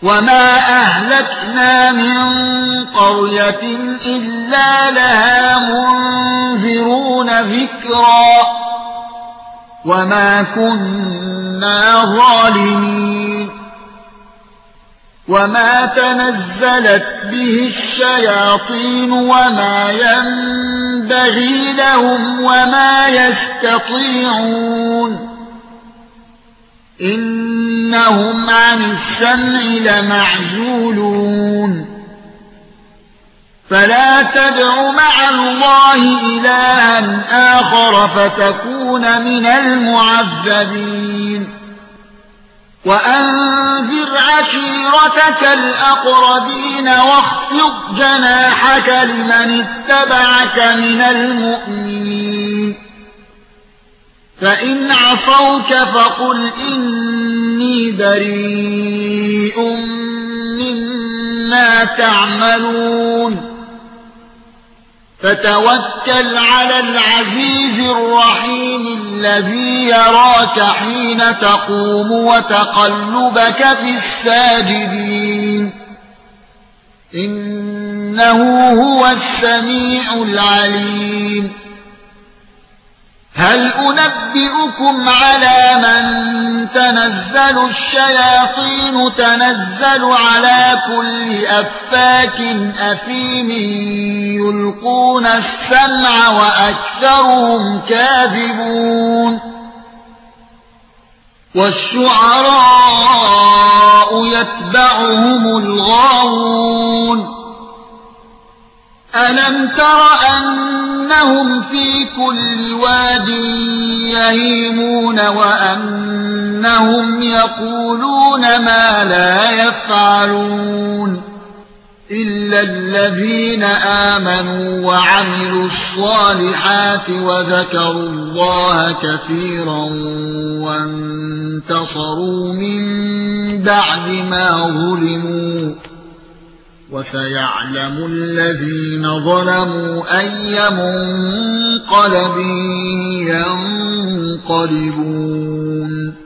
وما أهلكنا من قرية إلا لها منذرون ذكرا وما كنا ظالمين وما تنزلت به الشياطين وما ينبغي لهم وما يستطيعون إنهم عن السمع لمعزولون فلا تدع مع الله إلها آخر فتكون من المعذبين وأنذر عشيرتك الأقربين واخفض جناحك لمن اتبعك من المؤمنين فإن عصوك فقل إني بريء مما تعملون فتوكل على العزيز الرحيم الذي يراك حين تقوم وتقلبك في الساجدين إنه هو السميع العليم هل أنبئكم على من تنزل الشياطين تنزل على كل أفاك أثيم يلقون السمع وأكثرهم كاذبون والشعراء يتبعهم الغاوون ألم تر أنهم في كل واد يهيمون وأنهم يقولون ما لا يفعلون إلا الذين آمنوا وعملوا الصالحات وذكروا الله كثيرا وانتصروا من بعد ما ظلموا وسيعلم الذين ظلموا أي منقلب ينقلبون